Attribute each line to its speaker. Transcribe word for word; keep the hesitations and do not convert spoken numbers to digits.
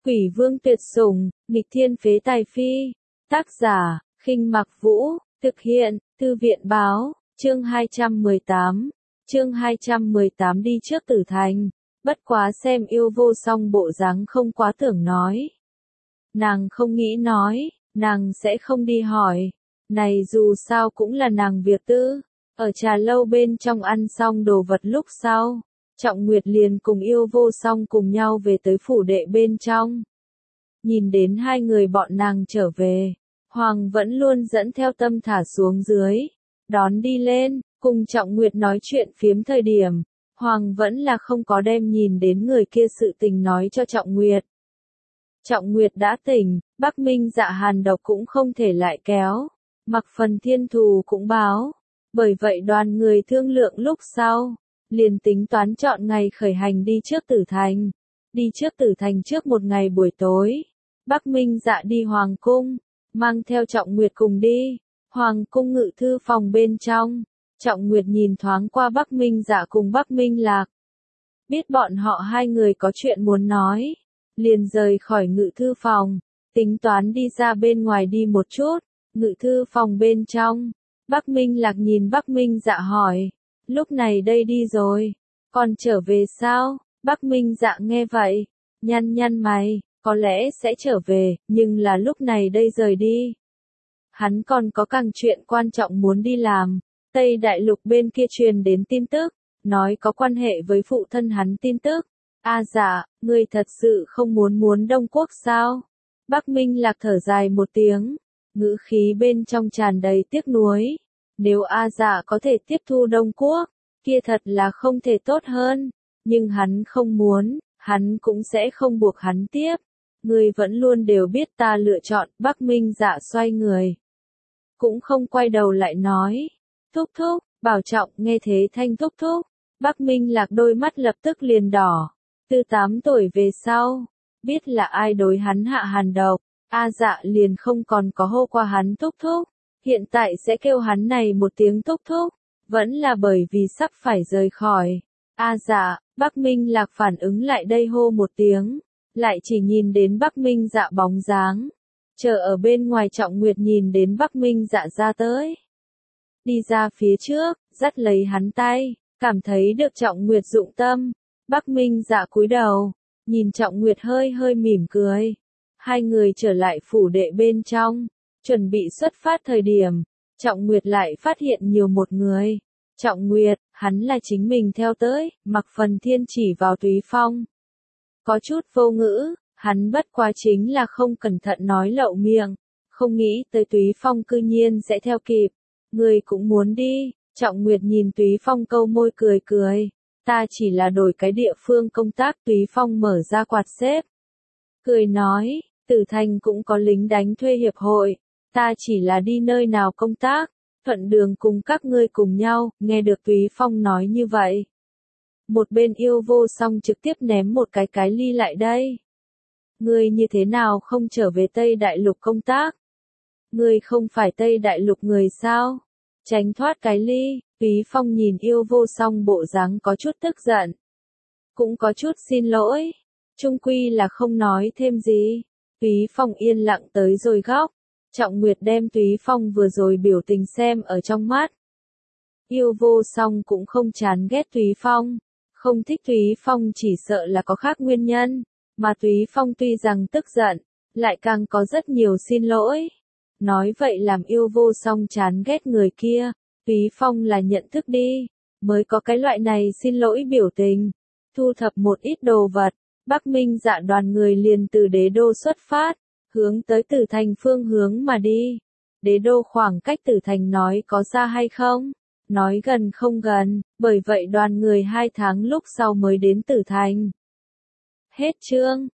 Speaker 1: Quỷ vương tuyệt sủng, nghịch thiên phế tài phi. Tác giả, Khinh Mặc Vũ, thực hiện, Thư viện báo, chương hai trăm mười tám. Chương hai trăm mười tám đi trước tử thành. Bất quá xem Yêu Vô Song bộ dáng không quá tưởng nói. Nàng không nghĩ nói, nàng sẽ không đi hỏi. Này dù sao cũng là nàng việc tư. Ở trà lâu bên trong ăn xong đồ vật lúc sau, Trọng Nguyệt liền cùng Yêu Vô Song cùng nhau về tới phủ đệ bên trong. Nhìn đến hai người bọn nàng trở về, Hoàng vẫn luôn dẫn theo tâm thả xuống dưới, đón đi lên, cùng Trọng Nguyệt nói chuyện phiếm thời điểm, Hoàng vẫn là không có đem nhìn đến người kia sự tình nói cho Trọng Nguyệt. Trọng Nguyệt đã tỉnh, Bắc Minh Dạ hàn độc cũng không thể lại kéo, Mặc Phần thiên thù cũng báo, bởi vậy đoàn người thương lượng lúc sau, liền tính toán chọn ngày khởi hành đi trước tử thành. Đi trước tử thành trước một ngày buổi tối, Bắc Minh Dạ đi Hoàng cung, mang theo Trọng Nguyệt cùng đi. Hoàng cung ngự thư phòng bên trong, Trọng Nguyệt nhìn thoáng qua Bắc Minh Dạ cùng Bắc Minh Lạc. Biết bọn họ hai người có chuyện muốn nói, liền rời khỏi ngự thư phòng, tính toán đi ra bên ngoài đi một chút. Ngự thư phòng bên trong, Bắc Minh Lạc nhìn Bắc Minh Dạ hỏi, lúc này đây đi rồi, còn trở về sao? Bắc Minh Dạ nghe vậy, nhăn nhăn mày, có lẽ sẽ trở về, nhưng là lúc này đây rời đi. Hắn còn có càng chuyện quan trọng muốn đi làm. Tây Đại Lục bên kia truyền đến tin tức, nói có quan hệ với phụ thân hắn tin tức. A à dạ, ngươi thật sự không muốn muốn Đông Quốc sao? Bắc Minh Lạc thở dài một tiếng, ngữ khí bên trong tràn đầy tiếc nuối. Nếu A à dạ có thể tiếp thu Đông Quốc, kia thật là không thể tốt hơn. Nhưng hắn không muốn, hắn cũng sẽ không buộc hắn tiếp. Ngươi vẫn luôn đều biết ta lựa chọn. Bắc Minh Dạ xoay người, cũng không quay đầu lại nói, thúc thúc, bảo Trọng. Nghe thế thanh thúc thúc, Bắc Minh Lạc đôi mắt lập tức liền đỏ. Từ tám tuổi về sau, biết là ai đối hắn hạ hàn độc, A Dạ liền không còn có hô qua hắn thúc thúc, hiện tại sẽ kêu hắn này một tiếng thúc thúc, vẫn là bởi vì sắp phải rời khỏi. A Dạ, Bắc Minh Lạc phản ứng lại đây hô một tiếng, lại chỉ nhìn đến Bắc Minh Dạ bóng dáng. Chờ ở bên ngoài Trọng Nguyệt nhìn đến Bắc Minh Dạ ra tới, đi ra phía trước, dắt lấy hắn tay, cảm thấy được Trọng Nguyệt dụng tâm. Bắc Minh Dạ cúi đầu, nhìn Trọng Nguyệt hơi hơi mỉm cười. Hai người trở lại phủ đệ bên trong, chuẩn bị xuất phát thời điểm, Trọng Nguyệt lại phát hiện nhiều một người. Trọng Nguyệt, hắn là chính mình theo tới. Mặc Phần Thiên chỉ vào Túy Phong, có chút vô ngữ. Hắn bất quá chính là không cẩn thận nói lậu miệng, không nghĩ tới Túy Phong cư nhiên sẽ theo kịp. Người cũng muốn đi. Trọng Nguyệt nhìn Túy Phong câu môi cười cười. Ta chỉ là đổi cái địa phương công tác. Túy Phong mở ra quạt xếp, cười nói, Tử Thành cũng có lính đánh thuê hiệp hội. Ta chỉ là đi nơi nào công tác, thuận đường cùng các ngươi cùng nhau. Nghe được Túy Phong nói như vậy, một bên Yêu Vô Song trực tiếp ném một cái cái ly lại đây. Ngươi như thế nào không trở về Tây Đại Lục công tác? Ngươi không phải Tây Đại Lục người sao? Tránh thoát cái ly. Túy Phong nhìn Yêu Vô Song bộ dáng có chút tức giận, cũng có chút xin lỗi, chung quy là không nói thêm gì. Túy Phong yên lặng tới rồi góc. Trọng Nguyệt đem Túy Phong vừa rồi biểu tình xem ở trong mắt. Yêu Vô Song cũng không chán ghét Túy Phong, không thích Túy Phong chỉ sợ là có khác nguyên nhân. Mà Túy Phong tuy rằng tức giận, lại càng có rất nhiều xin lỗi. Nói vậy làm Yêu Vô Song chán ghét người kia, Túy Phong là nhận thức đi, mới có cái loại này xin lỗi biểu tình. Thu thập một ít đồ vật, Bắc Minh Dạ đoàn người liền từ đế đô xuất phát, hướng tới Tử Thành phương hướng mà đi. Đế đô khoảng cách Tử Thành nói có xa hay không? Nói gần không gần, bởi vậy đoàn người hai tháng lúc sau mới đến Tử Thành. Hết chương.